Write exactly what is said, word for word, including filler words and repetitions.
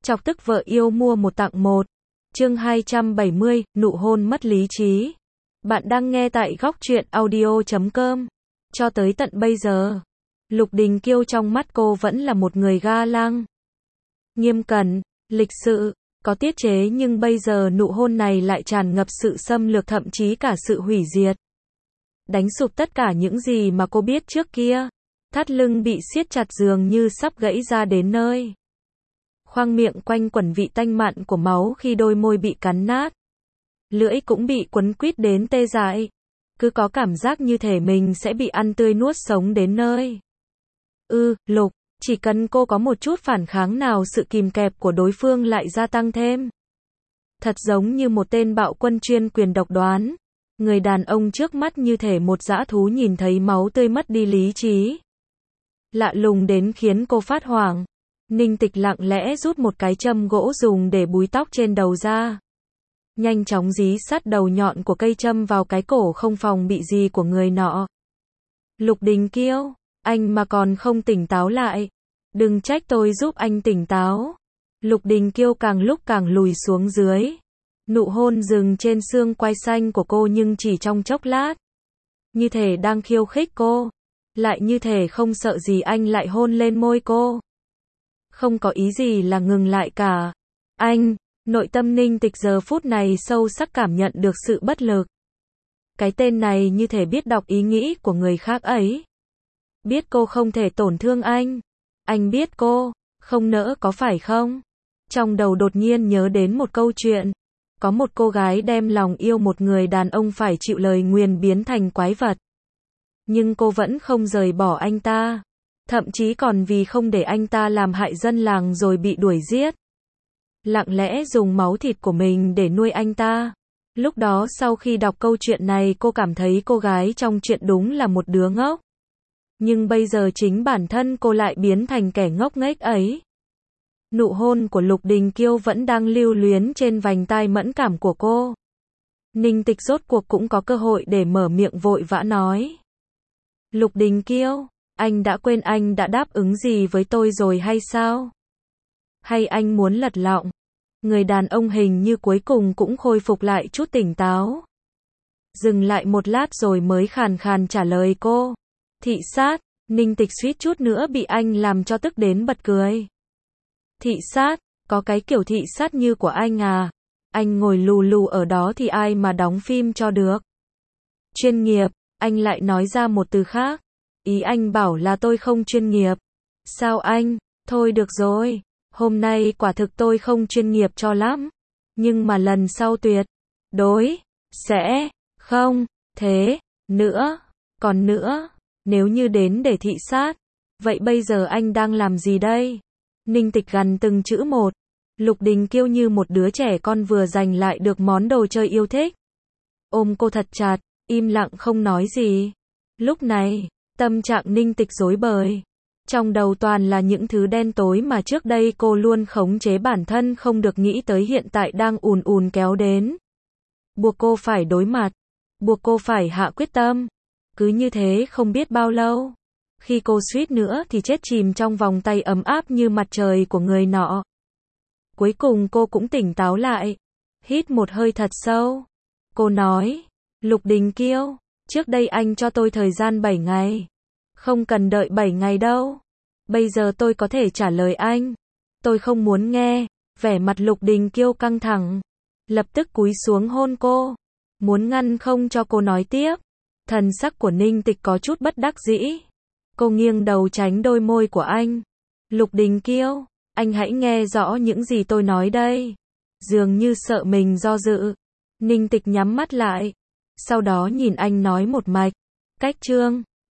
Chọc tức vợ yêu mua một tặng một. Chương hai trăm bảy mươi, nụ hôn mất lý trí. Bạn đang nghe tại góc truyện audio chấm com. Cho tới tận bây giờ, Lục Đình Kiêu trong mắt cô vẫn là một người ga lăng. Nghiêm cẩn, lịch sự, có tiết chế, nhưng bây giờ nụ hôn này lại tràn ngập sự xâm lược, thậm chí cả sự hủy diệt. Đánh sụp tất cả những gì mà cô biết trước kia. Thắt lưng bị siết chặt dường như sắp gãy ra đến nơi. Khoang miệng quanh quẩn vị tanh mặn của máu khi đôi môi bị cắn nát. Lưỡi cũng bị quấn quýt đến tê dại. Cứ có cảm giác như thể mình sẽ bị ăn tươi nuốt sống đến nơi. Ư, ừ, Lục, chỉ cần cô có một chút phản kháng nào, sự kìm kẹp của đối phương lại gia tăng thêm. Thật giống như một tên bạo quân chuyên quyền độc đoán. Người đàn ông trước mắt như thể một dã thú nhìn thấy máu tươi mất đi lý trí. Lạ lùng đến khiến cô phát hoảng. Ninh Tịch lặng lẽ rút một cái châm gỗ dùng để búi tóc trên đầu ra. Nhanh chóng dí sát đầu nhọn của cây châm vào cái cổ không phòng bị gì của người nọ. Lục Đình Kiêu, anh mà còn không tỉnh táo lại. Đừng trách tôi giúp anh tỉnh táo. Lục Đình Kiêu càng lúc càng lùi xuống dưới. Nụ hôn dừng trên xương quai xanh của cô nhưng chỉ trong chốc lát. Như thể đang khiêu khích cô. Lại như thể không sợ gì anh lại hôn lên môi cô. Không có ý gì là ngừng lại cả. Anh, nội tâm Ninh Tịch giờ phút này sâu sắc cảm nhận được sự bất lực. Cái tên này như thể biết đọc ý nghĩ của người khác ấy. Biết cô không thể tổn thương anh. Anh biết cô không nỡ, có phải không? Trong đầu đột nhiên nhớ đến một câu chuyện. Có một cô gái đem lòng yêu một người đàn ông phải chịu lời nguyền biến thành quái vật. Nhưng cô vẫn không rời bỏ anh ta. Thậm chí còn vì không để anh ta làm hại dân làng rồi bị đuổi giết. Lặng lẽ dùng máu thịt của mình để nuôi anh ta. Lúc đó sau khi đọc câu chuyện này, cô cảm thấy cô gái trong chuyện đúng là một đứa ngốc. Nhưng bây giờ chính bản thân cô lại biến thành kẻ ngốc nghếch ấy. Nụ hôn của Lục Đình Kiêu vẫn đang lưu luyến trên vành tai mẫn cảm của cô. Ninh Tịch rốt cuộc cũng có cơ hội để mở miệng, vội vã nói. Lục Đình Kiêu, anh đã quên anh đã đáp ứng gì với tôi rồi hay sao? Hay anh muốn lật lọng? Người đàn ông hình như cuối cùng cũng khôi phục lại chút tỉnh táo. Dừng lại một lát rồi mới khàn khàn trả lời cô. Thị sát. Ninh Tịch suýt chút nữa bị anh làm cho tức đến bật cười. Thị sát, có cái kiểu thị sát như của anh à? Anh ngồi lù lù ở đó thì ai mà đóng phim cho được? Chuyên nghiệp, anh lại nói ra một từ khác. Ý anh bảo là tôi không chuyên nghiệp. Sao anh? Thôi được rồi. Hôm nay quả thực tôi không chuyên nghiệp cho lắm. Nhưng mà lần sau tuyệt đối sẽ không thế nữa. Còn nữa, nếu như đến để thị sát, vậy bây giờ anh đang làm gì đây? Ninh Tịch gằn từng chữ một. Lục Đình Kiêu như một đứa trẻ con vừa giành lại được món đồ chơi yêu thích. Ôm cô thật chặt, im lặng không nói gì. Lúc này, tâm trạng Ninh Tịch rối bời. Trong đầu toàn là những thứ đen tối mà trước đây cô luôn khống chế bản thân không được nghĩ tới, hiện tại đang ùn ùn kéo đến. Buộc cô phải đối mặt. Buộc cô phải hạ quyết tâm. Cứ như thế không biết bao lâu. Khi cô suýt nữa thì chết chìm trong vòng tay ấm áp như mặt trời của người nọ. Cuối cùng cô cũng tỉnh táo lại. Hít một hơi thật sâu. Cô nói. Lục Đình Kiêu, trước đây anh cho tôi thời gian bảy ngày. Không cần đợi bảy ngày đâu. Bây giờ tôi có thể trả lời anh. Tôi không muốn nghe. Vẻ mặt Lục Đình Kiêu căng thẳng. Lập tức cúi xuống hôn cô. Muốn ngăn không cho cô nói tiếp. Thần sắc của Ninh Tịch có chút bất đắc dĩ. Cô nghiêng đầu tránh đôi môi của anh. Lục Đình Kiêu, anh hãy nghe rõ những gì tôi nói đây. Dường như sợ mình do dự. Ninh Tịch nhắm mắt lại. Sau đó nhìn anh nói một mạch. Cách chương.